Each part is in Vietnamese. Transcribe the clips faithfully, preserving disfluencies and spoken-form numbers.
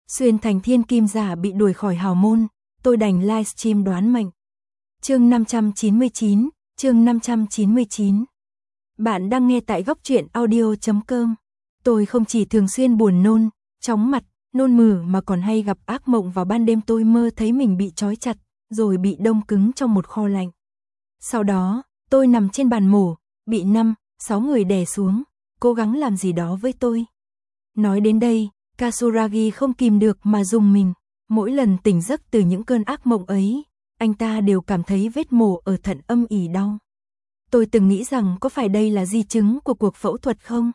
Xuyên thành thiên kim giả bị đuổi khỏi hào môn, tôi đành livestream đoán mệnh. Chương năm trăm chín mươi chín, chương năm trăm chín mươi chín. Bạn đang nghe tại góc truyện audio chấm com. Tôi không chỉ thường xuyên buồn nôn, chóng mặt, nôn mửa mà còn hay gặp ác mộng vào ban đêm. Tôi mơ thấy mình bị trói chặt, rồi bị đông cứng trong một kho lạnh. Sau đó, tôi nằm trên bàn mổ, bị năm, sáu người đè xuống, cố gắng làm gì đó với tôi. Nói đến đây, Kasuragi không kìm được mà rùng mình. Mỗi lần tỉnh giấc từ những cơn ác mộng ấy, anh ta đều cảm thấy vết mổ ở thận âm ỉ đau. Tôi từng nghĩ rằng có phải đây là di chứng của cuộc phẫu thuật không?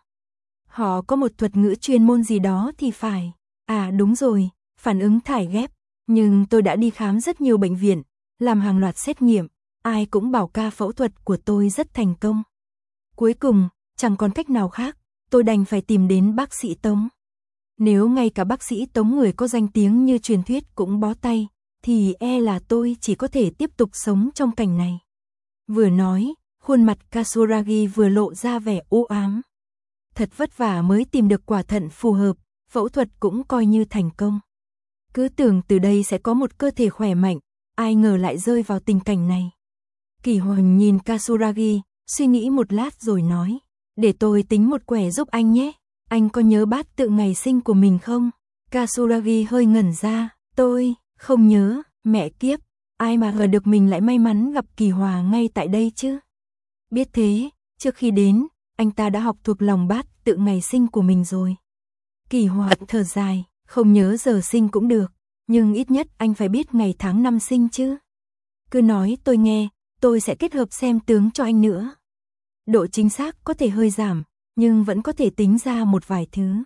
Họ có một thuật ngữ chuyên môn gì đó thì phải. À đúng rồi, phản ứng thải ghép. Nhưng tôi đã đi khám rất nhiều bệnh viện, làm hàng loạt xét nghiệm, ai cũng bảo ca phẫu thuật của tôi rất thành công. Cuối cùng, chẳng còn cách nào khác, tôi đành phải tìm đến bác sĩ Tống. Nếu ngay cả bác sĩ Tống, người có danh tiếng như truyền thuyết, cũng bó tay, thì e là tôi chỉ có thể tiếp tục sống trong cảnh này. Vừa nói, khuôn mặt Kasuragi vừa lộ ra vẻ u ám. Thật vất vả mới tìm được quả thận phù hợp, phẫu thuật cũng coi như thành công. Cứ tưởng từ đây sẽ có một cơ thể khỏe mạnh, ai ngờ lại rơi vào tình cảnh này. Kỳ Hoành nhìn Kasuragi, suy nghĩ một lát rồi nói, để tôi tính một quẻ giúp anh nhé. Anh có nhớ bát tự ngày sinh của mình không? Kasuragi hơi ngẩn ra, tôi không nhớ, mẹ kiếp, ai mà ngờ được mình lại may mắn gặp Kỳ Hòa ngay tại đây chứ. Biết thế, trước khi đến, anh ta đã học thuộc lòng bát tự ngày sinh của mình rồi. Kỳ Hòa thở dài, không nhớ giờ sinh cũng được, nhưng ít nhất anh phải biết ngày tháng năm sinh chứ. Cứ nói tôi nghe, tôi sẽ kết hợp xem tướng cho anh nữa. Độ chính xác có thể hơi giảm, nhưng vẫn có thể tính ra một vài thứ.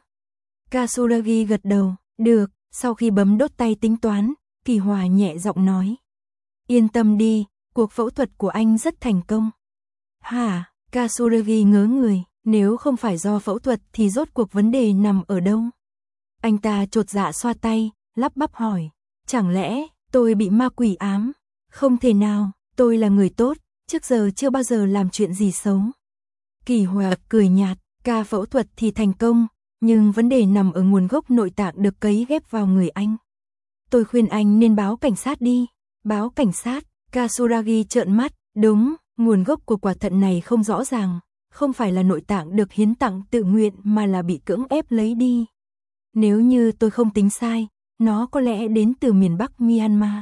Kasuragi gật đầu, được. Sau khi bấm đốt tay tính toán, Kỳ Hòa nhẹ giọng nói, yên tâm đi, cuộc phẫu thuật của anh rất thành công. Hả? Kasuragi ngớ người, nếu không phải do phẫu thuật thì rốt cuộc vấn đề nằm ở đâu? Anh ta chột dạ xoa tay, lắp bắp hỏi, chẳng lẽ tôi bị ma quỷ ám? Không thể nào, tôi là người tốt, trước giờ chưa bao giờ làm chuyện gì xấu. Kỳ Hòa cười nhạt, ca phẫu thuật thì thành công, nhưng vấn đề nằm ở nguồn gốc nội tạng được cấy ghép vào người anh. Tôi khuyên anh nên báo cảnh sát đi. Báo cảnh sát? Kasuragi trợn mắt, đúng, nguồn gốc của quả thận này không rõ ràng, không phải là nội tạng được hiến tặng tự nguyện mà là bị cưỡng ép lấy đi. Nếu như tôi không tính sai, nó có lẽ đến từ miền Bắc Myanmar.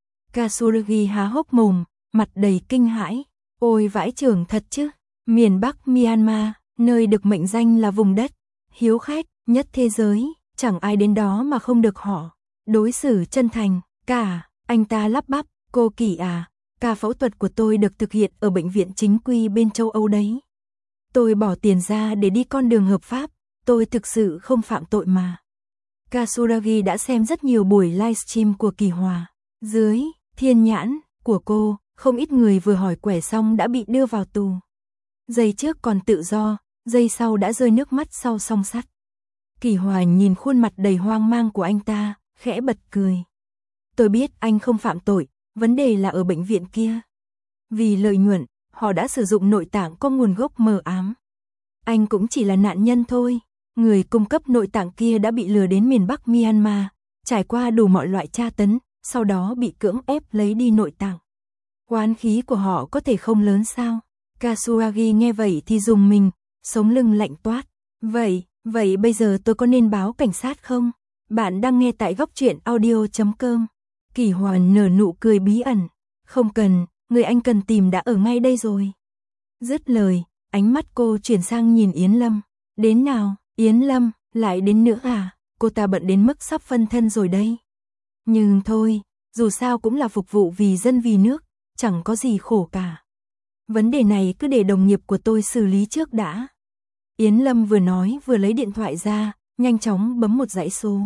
Kasuragi há hốc mồm, mặt đầy kinh hãi, ôi vãi chưởng thật chứ, miền Bắc Myanmar, nơi được mệnh danh là vùng đất hiếu khách nhất thế giới, chẳng ai đến đó mà không được họ đối xử chân thành cả. Anh ta lắp bắp, cô Kỳ à, ca phẫu thuật của tôi được thực hiện ở bệnh viện chính quy bên châu Âu đấy. Tôi bỏ tiền ra để đi con đường hợp pháp, tôi thực sự không phạm tội mà. Kasuragi đã xem rất nhiều buổi livestream của Kỳ Hòa. Dưới thiên nhãn của cô, không ít người vừa hỏi quẻ xong đã bị đưa vào tù. Giây trước còn tự do, giây sau đã rơi nước mắt sau song sắt. Kỳ Hòa nhìn khuôn mặt đầy hoang mang của anh ta, khẽ bật cười. Tôi biết anh không phạm tội, vấn đề là ở bệnh viện kia. Vì lợi nhuận, họ đã sử dụng nội tạng có nguồn gốc mờ ám. Anh cũng chỉ là nạn nhân thôi. Người cung cấp nội tạng kia đã bị lừa đến miền Bắc Myanmar, trải qua đủ mọi loại tra tấn, sau đó bị cưỡng ép lấy đi nội tạng. Oán khí của họ có thể không lớn sao? Kasuragi nghe vậy thì rùng mình, sống lưng lạnh toát. Vậy, vậy bây giờ tôi có nên báo cảnh sát không? Bạn đang nghe tại góc truyện audio chấm com. Kỳ Hòa nở nụ cười bí ẩn. Không cần, người anh cần tìm đã ở ngay đây rồi. Dứt lời, ánh mắt cô chuyển sang nhìn Yến Lâm. Đến nào, Yến Lâm, lại đến nữa à? Cô ta bận đến mức sắp phân thân rồi đây. Nhưng thôi, dù sao cũng là phục vụ vì dân vì nước, chẳng có gì khổ cả. Vấn đề này cứ để đồng nghiệp của tôi xử lý trước đã. Yến Lâm vừa nói vừa lấy điện thoại ra, nhanh chóng bấm một dãy số.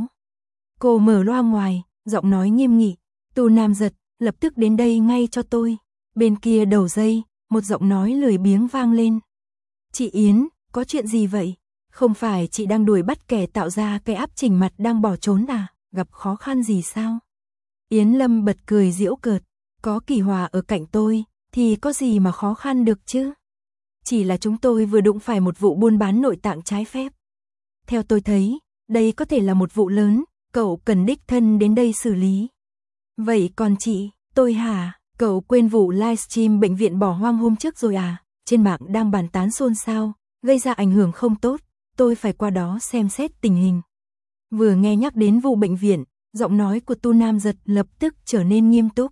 Cô mở loa ngoài, giọng nói nghiêm nghị, Tu Nam Giật, lập tức đến đây ngay cho tôi. Bên kia đầu dây, một giọng nói lười biếng vang lên. Chị Yến, có chuyện gì vậy? Không phải chị đang đuổi bắt kẻ tạo ra cái áp chỉnh mặt đang bỏ trốn à? Gặp khó khăn gì sao? Yến Lâm bật cười giễu cợt, có Kỳ Hòa ở cạnh tôi, thì có gì mà khó khăn được chứ? Chỉ là chúng tôi vừa đụng phải một vụ buôn bán nội tạng trái phép. Theo tôi thấy, đây có thể là một vụ lớn, cậu cần đích thân đến đây xử lý. Vậy còn chị, tôi hả? Cậu quên vụ livestream bệnh viện bỏ hoang hôm trước rồi à? Trên mạng đang bàn tán xôn xao, gây ra ảnh hưởng không tốt, tôi phải qua đó xem xét tình hình. Vừa nghe nhắc đến vụ bệnh viện, giọng nói của Tu Nam Giật lập tức trở nên nghiêm túc.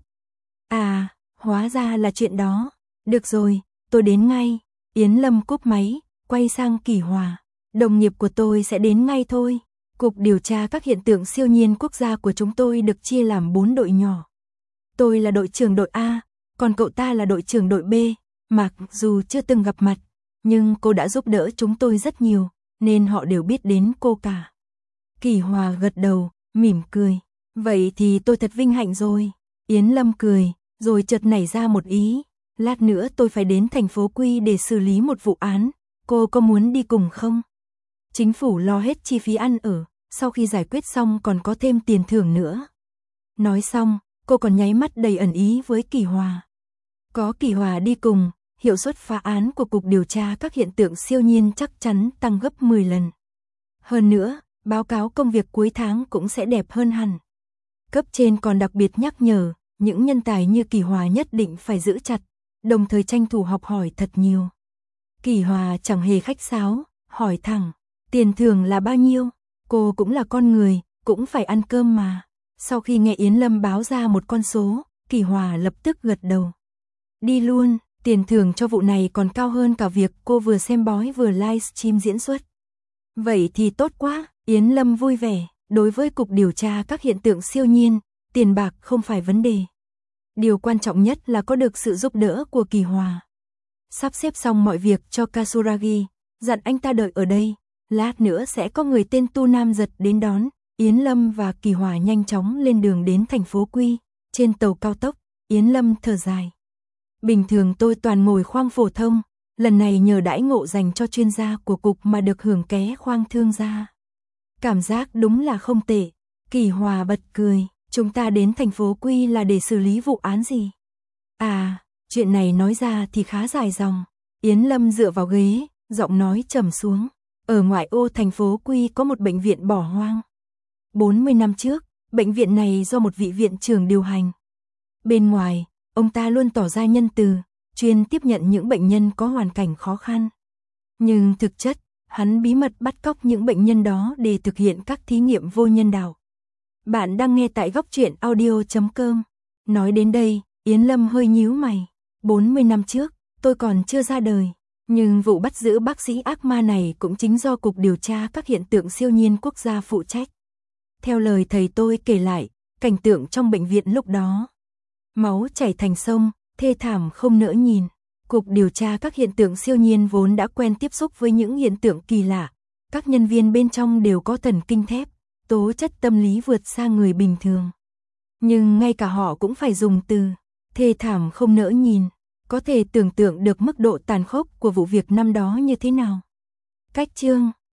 À, hóa ra là chuyện đó. Được rồi, tôi đến ngay. Yến Lâm cúp máy, quay sang Kỳ Hòa. Đồng nghiệp của tôi sẽ đến ngay thôi. Cục điều tra các hiện tượng siêu nhiên quốc gia của chúng tôi được chia làm bốn đội nhỏ. Tôi là đội trưởng đội A, còn cậu ta là đội trưởng đội B. Mặc dù chưa từng gặp mặt, nhưng cô đã giúp đỡ chúng tôi rất nhiều, nên họ đều biết đến cô cả. Kỳ Hòa gật đầu, mỉm cười. Vậy thì tôi thật vinh hạnh rồi. Yến Lâm cười, rồi chợt nảy ra một ý. Lát nữa tôi phải đến thành phố Quy để xử lý một vụ án. Cô có muốn đi cùng không? Chính phủ lo hết chi phí ăn ở, sau khi giải quyết xong còn có thêm tiền thưởng nữa. Nói xong, cô còn nháy mắt đầy ẩn ý với Kỳ Hòa. Có Kỳ Hòa đi cùng, hiệu suất phá án của Cục điều tra các hiện tượng siêu nhiên chắc chắn tăng gấp mười lần. Hơn nữa, báo cáo công việc cuối tháng cũng sẽ đẹp hơn hẳn. Cấp trên còn đặc biệt nhắc nhở, những nhân tài như Kỳ Hòa nhất định phải giữ chặt, đồng thời tranh thủ học hỏi thật nhiều. Kỳ Hòa chẳng hề khách sáo, hỏi thẳng, tiền thưởng là bao nhiêu? Cô cũng là con người, cũng phải ăn cơm mà. Sau khi nghe Yến Lâm báo ra một con số, Kỳ Hòa lập tức gật đầu. Đi luôn, tiền thưởng cho vụ này còn cao hơn cả việc cô vừa xem bói vừa livestream diễn xuất. Vậy thì tốt quá, Yến Lâm vui vẻ, đối với Cục điều tra các hiện tượng siêu nhiên, tiền bạc không phải vấn đề. Điều quan trọng nhất là có được sự giúp đỡ của Kỳ Hòa. Sắp xếp xong mọi việc cho Kasuragi, dặn anh ta đợi ở đây, lát nữa sẽ có người tên Tu Nam Giật đến đón. Yến Lâm và Kỳ Hòa nhanh chóng lên đường đến thành phố Quy, trên tàu cao tốc, Yến Lâm thở dài. Bình thường tôi toàn ngồi khoang phổ thông, lần này nhờ đãi ngộ dành cho chuyên gia của cục mà được hưởng ké khoang thương gia. Cảm giác đúng là không tệ. Kỳ Hòa bật cười, chúng ta đến thành phố Quy là để xử lý vụ án gì? À, chuyện này nói ra thì khá dài dòng. Yến Lâm dựa vào ghế, giọng nói trầm xuống. Ở ngoại ô thành phố Quy có một bệnh viện bỏ hoang. bốn mươi năm trước, bệnh viện này do một vị viện trưởng điều hành. Bên ngoài, ông ta luôn tỏ ra nhân từ, chuyên tiếp nhận những bệnh nhân có hoàn cảnh khó khăn. Nhưng thực chất, hắn bí mật bắt cóc những bệnh nhân đó để thực hiện các thí nghiệm vô nhân đạo. Bạn đang nghe tại góc truyện audio chấm com. Nói đến đây, Yến Lâm hơi nhíu mày. bốn mươi năm trước, tôi còn chưa ra đời. Nhưng vụ bắt giữ bác sĩ ác ma này cũng chính do Cục điều tra các hiện tượng siêu nhiên quốc gia phụ trách. Theo lời thầy tôi kể lại, cảnh tượng trong bệnh viện lúc đó. Máu chảy thành sông, thê thảm không nỡ nhìn. Cục điều tra các hiện tượng siêu nhiên vốn đã quen tiếp xúc với những hiện tượng kỳ lạ. Các nhân viên bên trong đều có thần kinh thép, tố chất tâm lý vượt xa người bình thường. Nhưng ngay cả họ cũng phải dùng từ thê thảm không nỡ nhìn. Có thể tưởng tượng được mức độ tàn khốc của vụ việc năm đó như thế nào. Cách chương